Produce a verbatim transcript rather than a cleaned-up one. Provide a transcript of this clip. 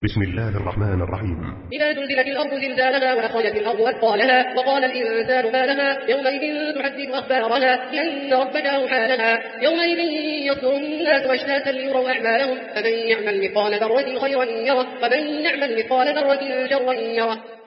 بسم الله الرحمن الرحيم. إذا زلزلت الأرض زلزالها وأخرجت الأرض أثقالها وقال الإنسان ما لها يومئذ تحدث أخبارها بأن ربك أوحى لها يومئذ يصدر الناس أشتاتا ليروا أعمالهم فمن يعمل مثقال ذرة خيرا يره ومن يعمل مثقال ذرة شرا يره.